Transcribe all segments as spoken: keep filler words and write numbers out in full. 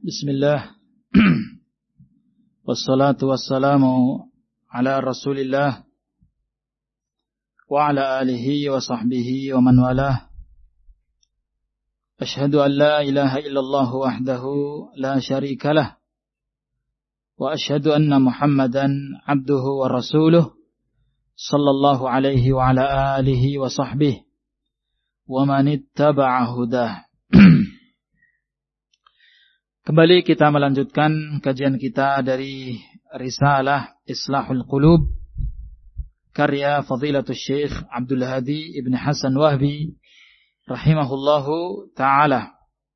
Bismillah. Wassalatu wassalamu ala Rasulillah wa ala alihi wa sahbihi wa man walah. Ashhadu an la ilaha illallah wahdahu la syarika lah. Wa ashhadu anna Muhammadan abduhu wa rasuluh sallallahu alaihi wa ala alihi wa sahbihi wa man ittaba'a hudah. Kembali kita melanjutkan kajian kita dari Risalah Islahul Qulub karya Fadilatul Syekh Abdul Hadi Ibn Hasan Wahbi rahimahullahu ta'ala.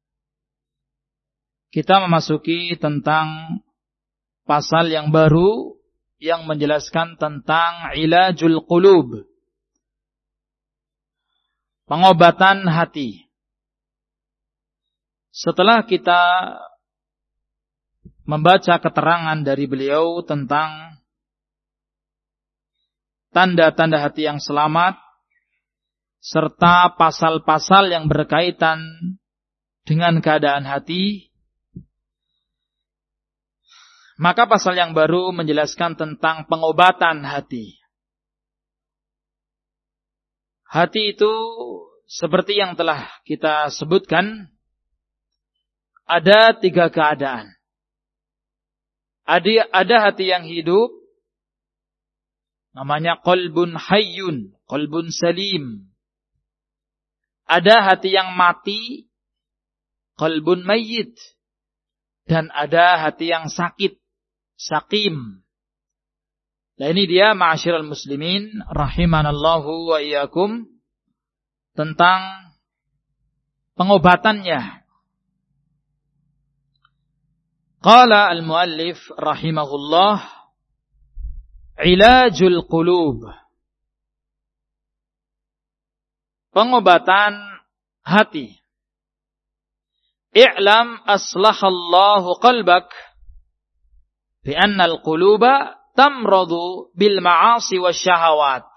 Kita memasuki tentang pasal yang baru yang menjelaskan tentang ilajul qulub, pengobatan hati. Setelah kita membaca keterangan dari beliau tentang tanda-tanda hati yang selamat serta pasal-pasal yang berkaitan dengan keadaan hati, maka pasal yang baru menjelaskan tentang pengobatan hati. Hati itu seperti yang telah kita sebutkan, ada tiga keadaan. Ada, ada hati yang hidup, namanya qalbun hayyun, qalbun salim. Ada hati yang mati, qalbun mayyit. Dan ada hati yang sakit, saqim. Nah ini dia ma'asyiral muslimin, rahimanallahu wa iyyakum, tentang pengobatannya. Qala al-muallif rahimahullah, ilajul qulub, pengobatan hati. I'lam aslahallahu qalbak bi anna al-quluba tamradu bil ma'asi wasyahawat.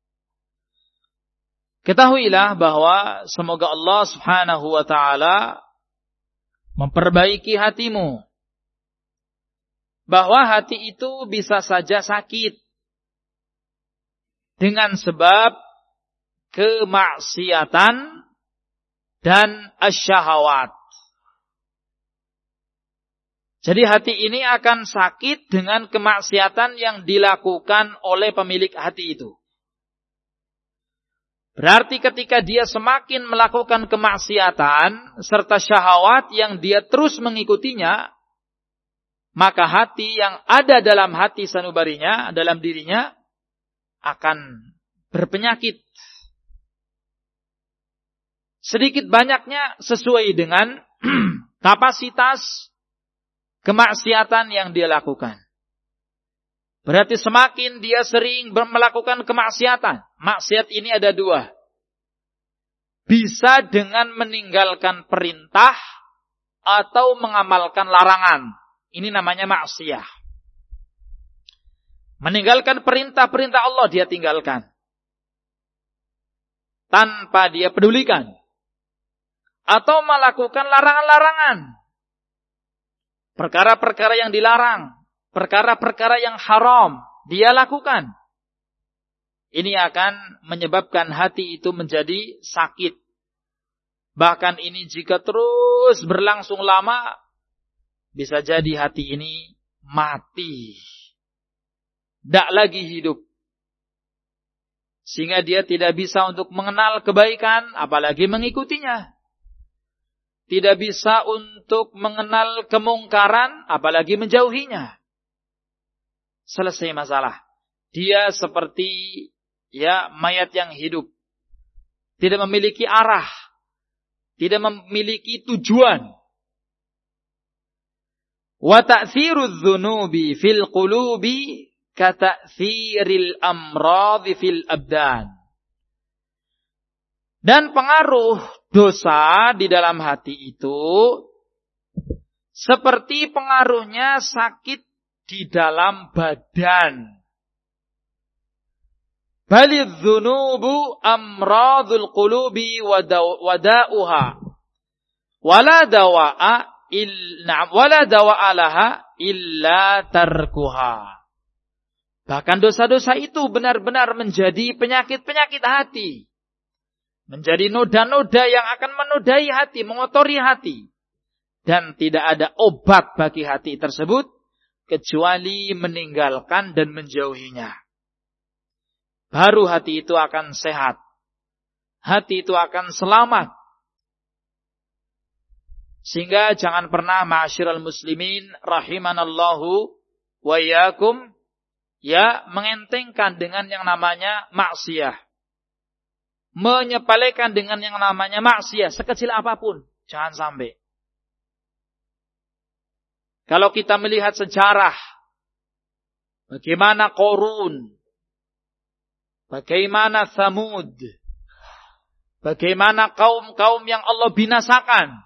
Ketahuilah bahwa semoga Allah Subhanahu wa taala memperbaiki hatimu, bahwa hati itu bisa saja sakit dengan sebab kemaksiatan dan asyahawat. Jadi hati ini akan sakit dengan kemaksiatan yang dilakukan oleh pemilik hati itu. Berarti ketika dia semakin melakukan kemaksiatan serta syahwat yang dia terus mengikutinya, maka hati yang ada dalam hati sanubarinya, dalam dirinya, akan berpenyakit. Sedikit banyaknya sesuai dengan kapasitas kemaksiatan yang dia lakukan. Berarti semakin dia sering melakukan kemaksiatan. Maksiat ini ada dua. Bisa dengan meninggalkan perintah atau mengamalkan larangan. Ini namanya maksiyah. Meninggalkan perintah-perintah Allah dia tinggalkan, tanpa dia pedulikan. Atau melakukan larangan-larangan. Perkara-perkara yang dilarang, perkara-perkara yang haram, dia lakukan. Ini akan menyebabkan hati itu menjadi sakit. Bahkan ini jika terus berlangsung lama, bisa jadi hati ini mati. Tidak lagi hidup. Sehingga dia tidak bisa untuk mengenal kebaikan, apalagi mengikutinya. Tidak bisa untuk mengenal kemungkaran, apalagi menjauhinya. Selesai masalah. Dia seperti ya mayat yang hidup. Tidak memiliki arah. Tidak memiliki tujuan. Wa ta'thirudz dzunubi fil qulubi ka ta'thiril amradhi fil abdan. Dan pengaruh dosa di dalam hati itu seperti pengaruhnya sakit di dalam badan. Balidz dzunubu amradul qulubi wa da'uha. Wala dawa'a illa wala dawa'a laha illa tarkuha. Bahkan dosa-dosa itu benar-benar menjadi penyakit-penyakit hati. Menjadi noda-noda yang akan menodai hati, mengotori hati. Dan tidak ada obat bagi hati tersebut kecuali meninggalkan dan menjauhinya. Baru hati itu akan sehat. Hati itu akan selamat. Sehingga jangan pernah ma'asyiral muslimin rahimanallahu wa iyyakum ya mengentengkan dengan yang namanya maksiyah. Menyepelekan dengan yang namanya maksiyah sekecil apapun, jangan sampai. Kalau kita melihat sejarah bagaimana Qarun, bagaimana Tsamud, bagaimana kaum-kaum yang Allah binasakan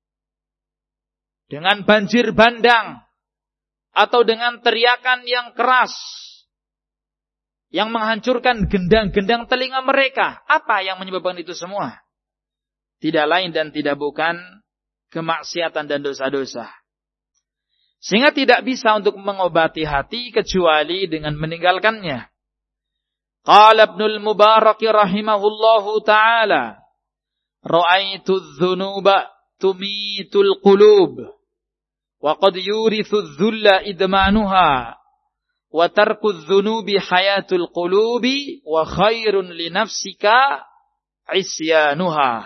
dengan banjir bandang atau dengan teriakan yang keras yang menghancurkan gendang-gendang telinga mereka. Apa yang menyebabkan itu semua? Tidak lain dan tidak bukan kemaksiatan dan dosa-dosa. Sehingga tidak bisa untuk mengobati hati kecuali dengan meninggalkannya. Qala Ibnul Mubarak rahimahullahu ta'ala, ra'aitu adh-dhunuba tumitul qulub wa qad yurithu adh-dhulla idmanuha wa tarku adh-dhunubi hayatul qulubi wa khairun li nafsika isyanuha.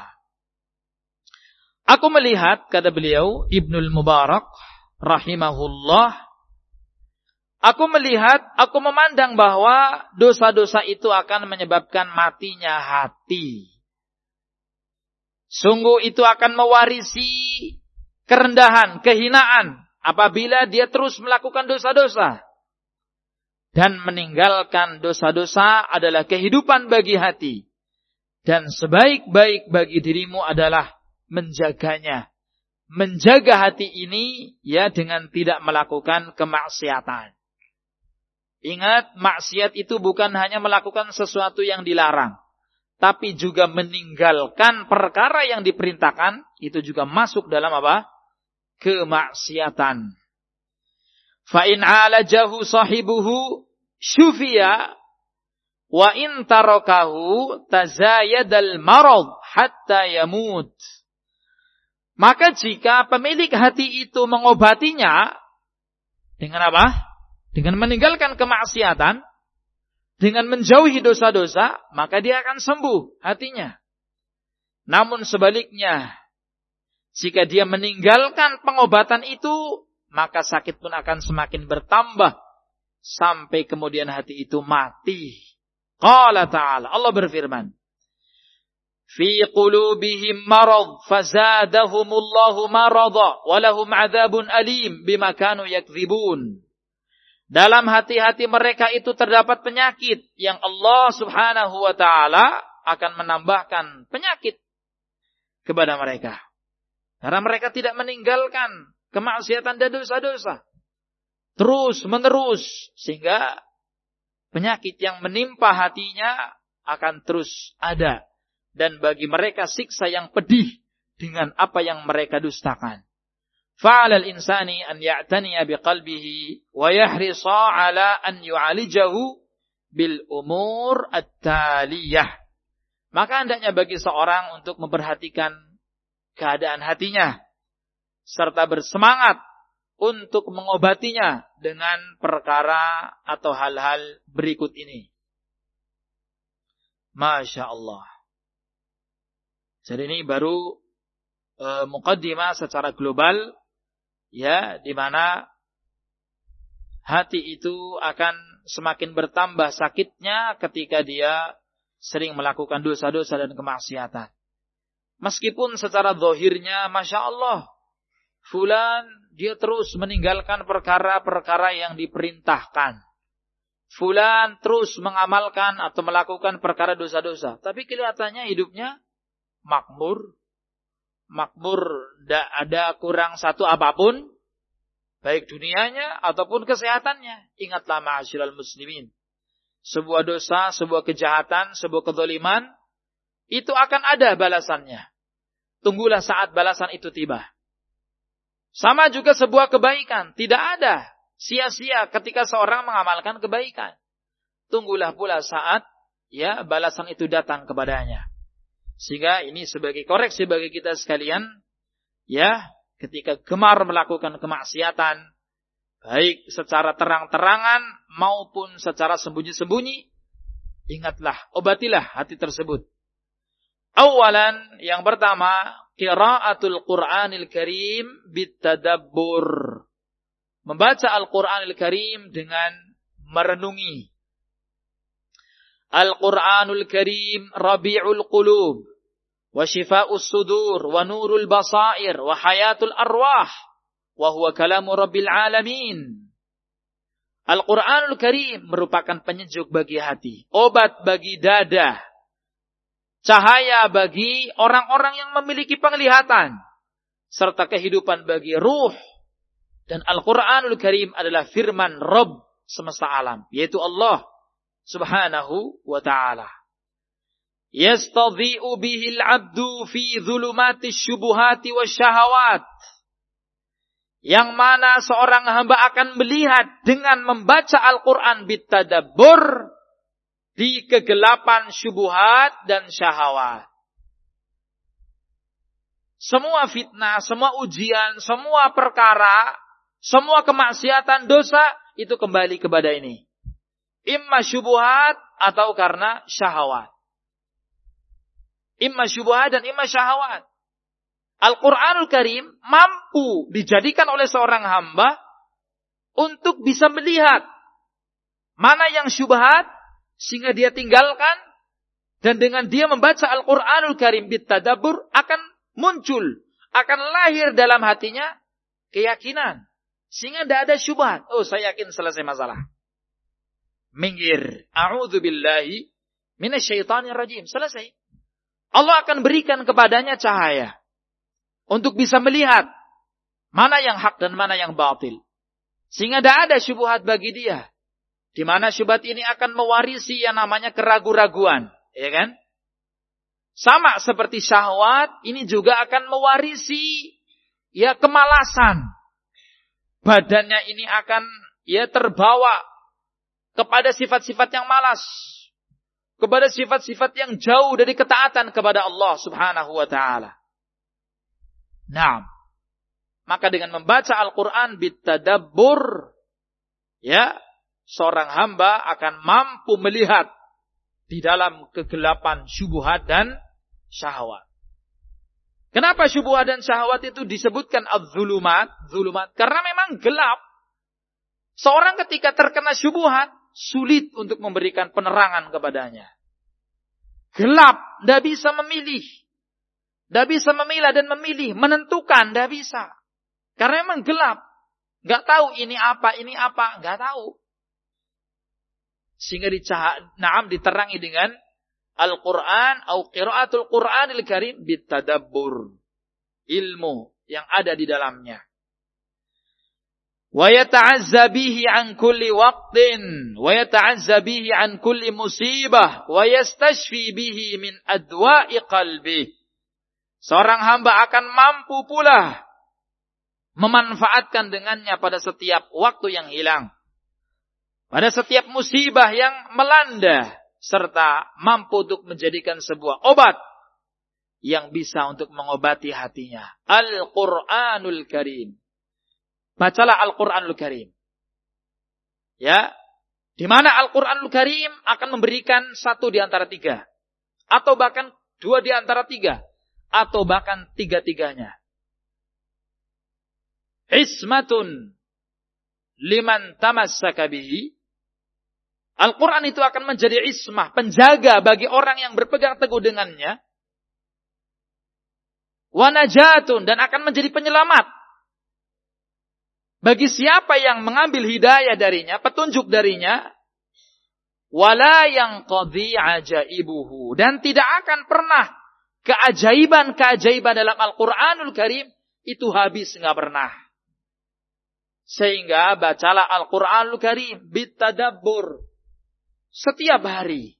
Aku melihat, kata beliau Ibnul Mubarak rahimahullah, aku melihat, aku memandang bahwa dosa-dosa itu akan menyebabkan matinya hati. Sungguh itu akan mewarisi kerendahan, kehinaan apabila dia terus melakukan dosa-dosa. Dan meninggalkan dosa-dosa adalah kehidupan bagi hati. Dan sebaik-baik bagi dirimu adalah menjaganya. Menjaga hati ini ya dengan tidak melakukan kemaksiatan. Ingat, maksiat itu bukan hanya melakukan sesuatu yang dilarang, tapi juga meninggalkan perkara yang diperintahkan, itu juga masuk dalam apa? Kemaksiatan. Fa in alajahu sahibuhu syufiya wa in tarakahu tazayadal marad hatta yamut. Maka jika pemilik hati itu mengobatinya dengan apa? Dengan meninggalkan kemaksiatan, dengan menjauhi dosa-dosa, maka dia akan sembuh hatinya. Namun sebaliknya, jika dia meninggalkan pengobatan itu, maka sakit pun akan semakin bertambah sampai kemudian hati itu mati. Qala ta'ala, Allah berfirman, fi qulubihim marad fazadahumullahu marada wa lahum adzabun alim bima kanu yakdzibun. Dalam hati-hati mereka itu terdapat penyakit yang Allah Subhanahu wa ta'ala akan menambahkan penyakit kepada mereka. Karena mereka tidak meninggalkan kemaksiatan dan dosa-dosa. Terus menerus. Sehingga penyakit yang menimpa hatinya akan terus ada. Dan bagi mereka siksa yang pedih dengan apa yang mereka dustakan. Fa'alal insani an ya'taniya biqalbihi wa yahrisa ala an yu'alijahu bil umur at-taliyah. Maka hendaknya bagi seorang untuk memperhatikan keadaan hatinya serta bersemangat untuk mengobatinya dengan perkara atau hal-hal berikut ini. Masya Allah. Jadi ini baru e, muqaddimah secara global. Ya, di mana hati itu akan semakin bertambah sakitnya ketika dia sering melakukan dosa-dosa dan kemaksiatan. Meskipun secara zahirnya, Masya Allah, fulan dia terus meninggalkan perkara-perkara yang diperintahkan. Fulan terus mengamalkan atau melakukan perkara dosa-dosa. Tapi kelihatannya hidupnya makmur. Makmur, tidak ada kurang satu apapun, baik dunianya ataupun kesehatannya. Ingatlah ma'asyiral muslimin, sebuah dosa, sebuah kejahatan, sebuah kezaliman, itu akan ada balasannya. Tunggulah saat balasan itu tiba. Sama juga sebuah kebaikan. Tidak ada sia-sia ketika seorang mengamalkan kebaikan. Tunggulah pula saat ya balasan itu datang kepadanya. Sehingga ini sebagai koreksi bagi kita sekalian. Ya, ketika gemar melakukan kemaksiatan, baik secara terang-terangan maupun secara sembunyi-sembunyi, ingatlah, obatilah hati tersebut. Awalan, yang pertama, qiraatul Qur'anil Karim bitadabbur. Membaca Al-Qur'anil Karim dengan merenungi. Al-Qur'anul Karim rabi'ul qulub, wa shifa'us sudur, wa nurul basair, wa hayatul arwah, wa huwa kalamu rabbil alamin. Al-Qur'anul Karim merupakan penyejuk bagi hati, obat bagi dada, cahaya bagi orang-orang yang memiliki penglihatan, serta kehidupan bagi ruh. Dan Al-Quranul Karim adalah firman Rabb semesta alam, yaitu Allah subhanahu wa ta'ala. Yastadhi'u bihil abdu fi dhulumati syubuhati wa syahawat. Yang mana seorang hamba akan melihat dengan membaca Al-Quran bitadabbur di kegelapan syubuhat dan syahwat. Semua fitnah, semua ujian, semua perkara, semua kemaksiatan, dosa, itu kembali kepada ini. Imma syubuhat atau karena syahwat. Imma syubuhat dan imma syahwat. Al-Quranul Karim mampu dijadikan oleh seorang hamba untuk bisa melihat mana yang syubhat, sehingga dia tinggalkan, dan dengan dia membaca Al-Quranul Karim bitadabbur akan muncul, akan lahir dalam hatinya keyakinan, sehingga tidak ada syubhat. Oh, saya yakin selesai masalah. Minggir. A'udzubillahi minasyaitonir rajim. Selesai. Allah akan berikan kepadanya cahaya untuk bisa melihat mana yang hak dan mana yang batil, sehingga tidak ada syubhat bagi dia. Di mana syubhat ini akan mewarisi yang namanya keraguan-raguan, ya kan? Sama seperti syahwat, ini juga akan mewarisi ya kemalasan. Badannya ini akan ya terbawa kepada sifat-sifat yang malas, kepada sifat-sifat yang jauh dari ketaatan kepada Allah Subhanahu wa taala. Nah, maka dengan membaca Al-Qur'an bitadabbur, ya, seorang hamba akan mampu melihat di dalam kegelapan syubhat dan syahwat. Kenapa syubhat dan syahwat itu disebutkan adz-dzulumat, dzulumat? Karena memang gelap. Seorang ketika terkena syubhat, sulit untuk memberikan penerangan kepadanya. Gelap, tidak bisa memilih. Tidak bisa memilah dan memilih, menentukan, tidak bisa. Karena memang gelap. Tidak tahu ini apa, ini apa, tidak tahu. Sehingga dicah- naam diterangi dengan Al-Quran atau qiraatul Qur'anil Karim bitadabbur, ilmu yang ada di dalamnya. Wa yata'azza bihi an kulli waqtin wa yata'azza bihi an kulli musibah wa yastashfi bihi min adwa'i qalbi. Seorang hamba akan mampu pula memanfaatkan dengannya pada setiap waktu yang hilang, pada setiap musibah yang melanda, serta mampu untuk menjadikan sebuah obat yang bisa untuk mengobati hatinya. Al-Qur'anul Karim. Bacalah Al-Qur'anul Karim. Ya, di mana Al-Qur'anul Karim akan memberikan satu di antara tiga, atau bahkan dua di antara tiga, atau bahkan tiga-tiganya. Ismatun liman tamassaka bihi. Al-Quran itu akan menjadi ismah, penjaga bagi orang yang berpegang teguh dengannya. Wa najatun, dan akan menjadi penyelamat bagi siapa yang mengambil hidayah darinya, petunjuk darinya. Wala yanqadhi ajaibuhu, dan tidak akan pernah keajaiban-keajaiban dalam Al-Quranul Karim itu habis, enggak pernah. Sehingga bacalah Al-Quranul Karim bitadabbur setiap hari.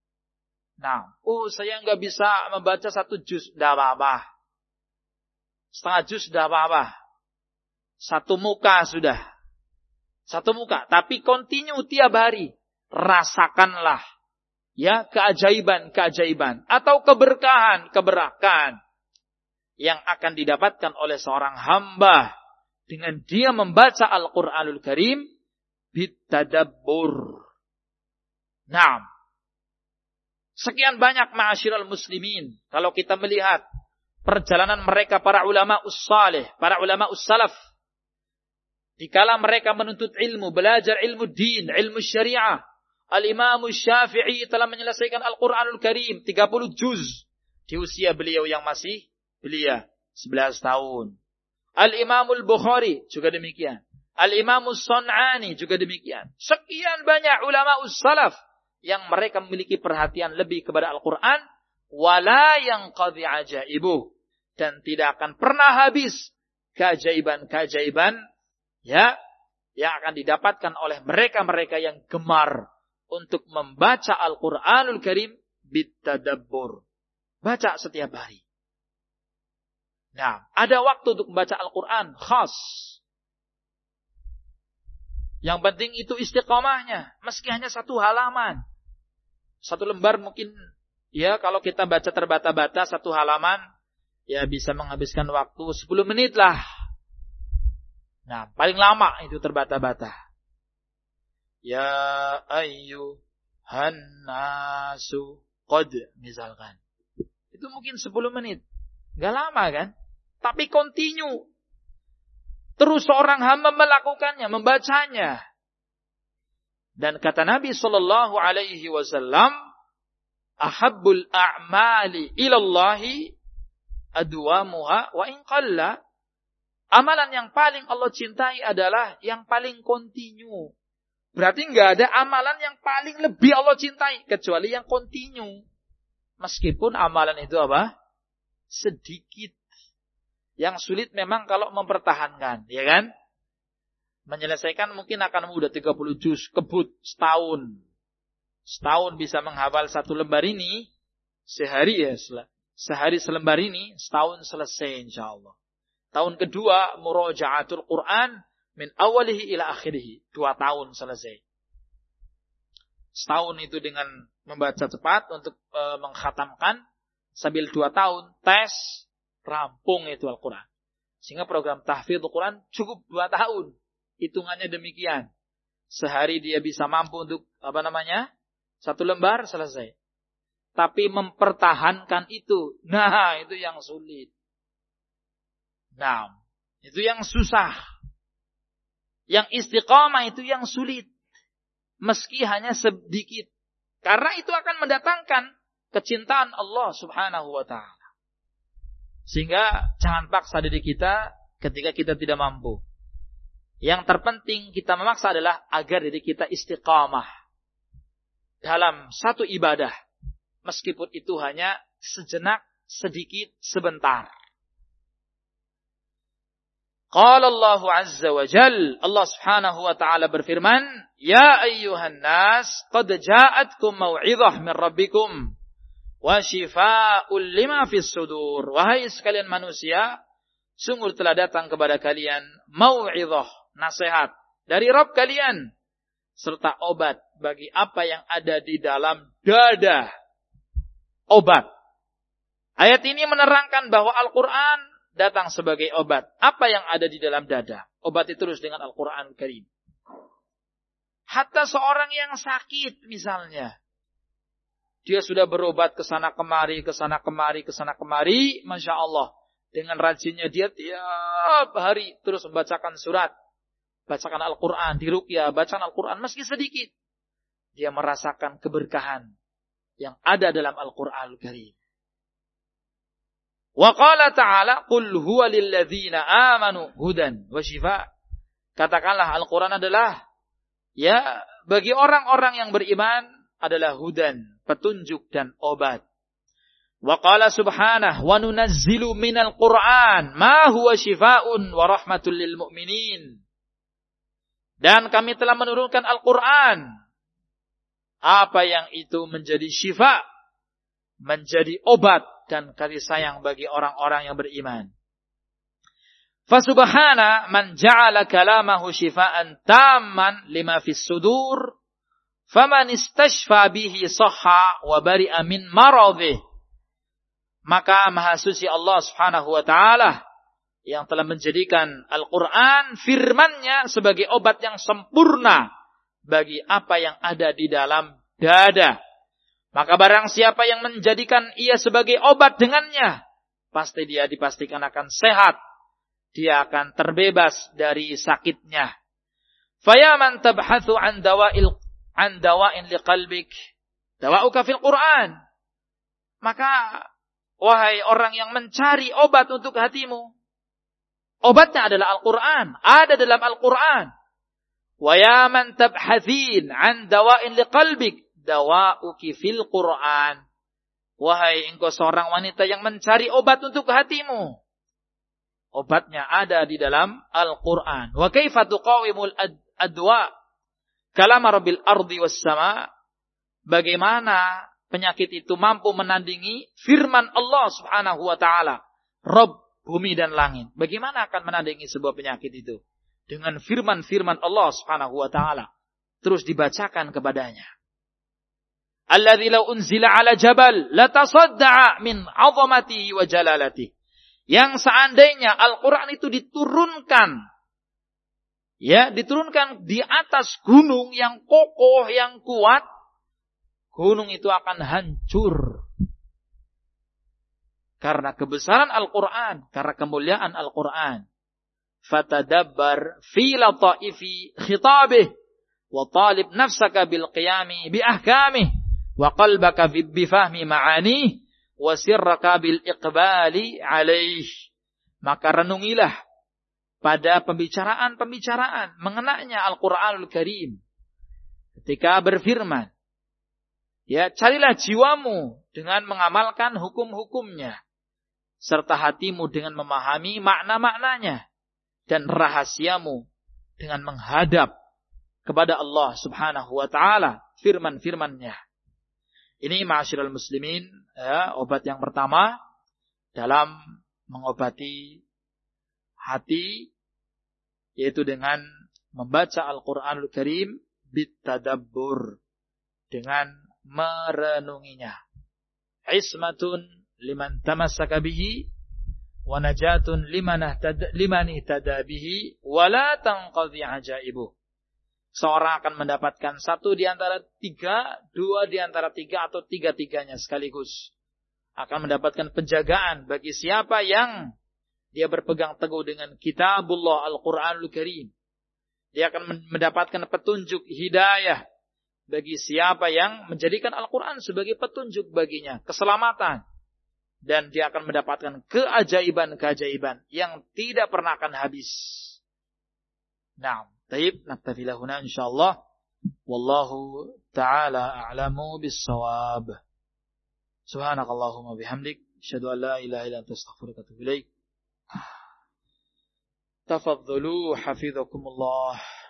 Nah, oh saya enggak bisa membaca satu juz, enggak apa-apa. Setengah juz sudah apa-apa. Satu muka sudah. Satu muka. Tapi continue tiap hari. Rasakanlah. Ya, keajaiban-keajaiban. Atau keberkahan-keberkahan. Yang akan didapatkan oleh seorang hamba. Dengan dia membaca Al-Quranul Karim. Bitadabbur. Naam. Sekian banyak ma'asyiral muslimin. Kalau kita melihat perjalanan mereka para ulama us-salih, para ulama us-salaf. Dikala mereka menuntut ilmu, belajar ilmu din, ilmu syariah. Al-Imam Syafi'i telah menyelesaikan Al-Quranul Karim, tiga puluh juz. Di usia beliau yang masih belia, sebelas tahun. Al-Imam Bukhari juga demikian. Al-Imam Sun'ani juga demikian. Sekian banyak ulama us-salaf. Yang mereka memiliki perhatian lebih kepada Al-Quran. Wala yang qadhi ajaibuh. Dan tidak akan pernah habis keajaiban-keajaiban ya, yang akan didapatkan oleh mereka-mereka yang gemar untuk membaca Al-Quranul Karim bitadabbur. Baca setiap hari. Nah, ada waktu untuk membaca Al-Quran khas. Yang penting itu istiqamahnya. Meski hanya satu halaman. Satu lembar mungkin, ya kalau kita baca terbata-bata satu halaman, ya bisa menghabiskan waktu sepuluh menit lah. Nah, paling lama itu terbata-bata. Ya ayyuhan nasu qad, misalkan. Itu mungkin sepuluh menit. Gak lama kan? Tapi continue. Terus seorang hamba melakukannya, membacanya. Dan kata Nabi sallallahu alaihi wasallam, ahabbul a'mali ilallahi adwamuha wa in qalla. Amalan yang paling Allah cintai adalah yang paling continue. Berarti enggak ada amalan yang paling lebih Allah cintai kecuali yang continue. Meskipun amalan itu apa? Sedikit. Yang sulit memang kalau mempertahankan, ya kan? Menyelesaikan mungkin akan mudah, tiga puluh juz, kebut, setahun. Setahun bisa menghafal satu lembar ini, sehari ya, sehari selembar ini, setahun selesai insyaAllah. Tahun kedua, muraja'atul Quran, min awalihi ila akhirihi, dua tahun selesai. Setahun itu dengan membaca cepat untuk e, mengkhatamkan, sambil dua tahun, tes, rampung itu Al-Quran. Sehingga program tahfidz Al-Quran cukup dua tahun. Hitungannya demikian. Sehari dia bisa mampu untuk, apa namanya, satu lembar selesai. Tapi mempertahankan itu, nah itu yang sulit. Nah, itu yang susah. Yang istiqamah itu yang sulit. Meski hanya sedikit. Karena itu akan mendatangkan kecintaan Allah subhanahu wa ta'ala. Sehingga jangan paksa diri kita ketika kita tidak mampu. Yang terpenting kita memaksa adalah agar diri kita istiqamah dalam satu ibadah. Meskipun itu hanya sejenak, sedikit, sebentar. Qala Allah azza wa jal, Allah subhanahu wa ta'ala berfirman, Ya ayyuhan nas, qad ja'atkum maw'idhah min rabbikum, wa shifa'ul lima fis sudur. Wahai sekalian manusia, sungguh telah datang kepada kalian mau'izah, nasihat dari Rabb kalian, serta obat bagi apa yang ada di dalam dada. Obat. Ayat ini menerangkan bahwa Al-Quran datang sebagai obat. Apa yang ada di dalam dada? Obat itu terus dengan Al-Quran Karim. Hatta seorang yang sakit misalnya, dia sudah berobat ke sana kemari, ke sana kemari, ke sana kemari, Masya Allah. Dengan rajinnya dia tiap hari terus membacakan surat. Bacakan Al-Quran, diruqyah, bacaan Al-Quran meski sedikit. Dia merasakan keberkahan yang ada dalam Al-Quran Al-Karim. Wa qala ta'ala, Qul huwa lilladzina amanu hudan wa shifa. Katakanlah Al-Quran adalah, ya, bagi orang-orang yang beriman adalah hudan, petunjuk dan obat. Wa qala subhanahu wa nunazzilu minal Qur'an ma huwa shifaa'un wa rahmatul lil mu'minin. Dan kami telah menurunkan Al-Quran, apa yang itu menjadi syifa, menjadi obat dan kasih sayang bagi orang-orang yang beriman. Fasubhana man ja'ala kalamahu shifaan tamman lima fis sudur, faman istashfa bihi sahha wa bari'a min maradih. Maka maha suci Allah Subhanahu wa taala yang telah menjadikan Al-Qur'an firman-Nya sebagai obat yang sempurna bagi apa yang ada di dalam dada. Maka barang siapa yang menjadikan ia sebagai obat dengannya, pasti dia dipastikan akan sehat. Dia akan terbebas dari sakitnya. Fayaman tabhathu an dawa'il an dawa'in liqalbik, dawa'uka fil Qur'an. Maka wahai orang yang mencari obat untuk hatimu, obatnya adalah Al-Qur'an, ada dalam Al-Qur'an. Wayaman tabhathin an dawa'in liqalbik, dawa'uki fil Qur'an. Wahai engkau seorang wanita yang mencari obat untuk hatimu, obatnya ada di dalam Al-Qur'an. Wa kaifa tuqawimul adwa kalam rabbil ardi was sama? Bagaimana penyakit itu mampu menandingi firman Allah Subhanahu wa taala, Rabb bumi dan langit? Bagaimana akan menandingi sebuah penyakit itu? Dengan firman-firman Allah Subhanahu wa taala terus dibacakan kepadanya. Alladzi law unzila ala jabal latasadda'a min 'azamatihi wa jalalatihi. Yang seandainya Al-Quran itu diturunkan, ya, diturunkan di atas gunung yang kokoh, yang kuat, gunung itu akan hancur. Karena kebesaran Al-Quran, karena kemuliaan Al-Quran. Fatadabbar fi lataifi khitabih, wa talib nafsaka bil qiyami bi ahkamih, wa qalbaka bi fahmi ma'anih, wasirraka bil iqbali alaih. Maka renungilah pada pembicaraan-pembicaraan mengenainya Al-Qur'anul Karim. Ketika berfirman, ya, carilah jiwamu dengan mengamalkan hukum-hukumnya, serta hatimu dengan memahami makna-maknanya, dan rahasiamu dengan menghadap kepada Allah Subhanahu wa taala firman-firman-Nya. Ini ma'asyiral muslimin, ya, obat yang pertama dalam mengobati hati, yaitu dengan membaca Al-Qur'anul Karim bitadabbur, dengan merenunginya. Ismatun liman tamassaka bihi wa najatun liman ihtada bihi wa la tanqadhi ajaibuh. Seorang akan mendapatkan satu di antara tiga, dua di antara tiga, atau tiga-tiganya sekaligus. Akan mendapatkan penjagaan bagi siapa yang dia berpegang teguh dengan kitabullah Al-Quranul Karim. Dia akan mendapatkan petunjuk hidayah bagi siapa yang menjadikan Al-Quran sebagai petunjuk baginya, keselamatan. Dan dia akan mendapatkan keajaiban-keajaiban yang tidak pernah akan habis. Nah, طيب نكتفي هنا إن شاء الله والله تعالى أعلم بالصواب سبحانك اللهم وبحمدك أشهد أن لا إله إلا أنت أستغفرك وأتوب إليك تفضلوا حفظكم الله.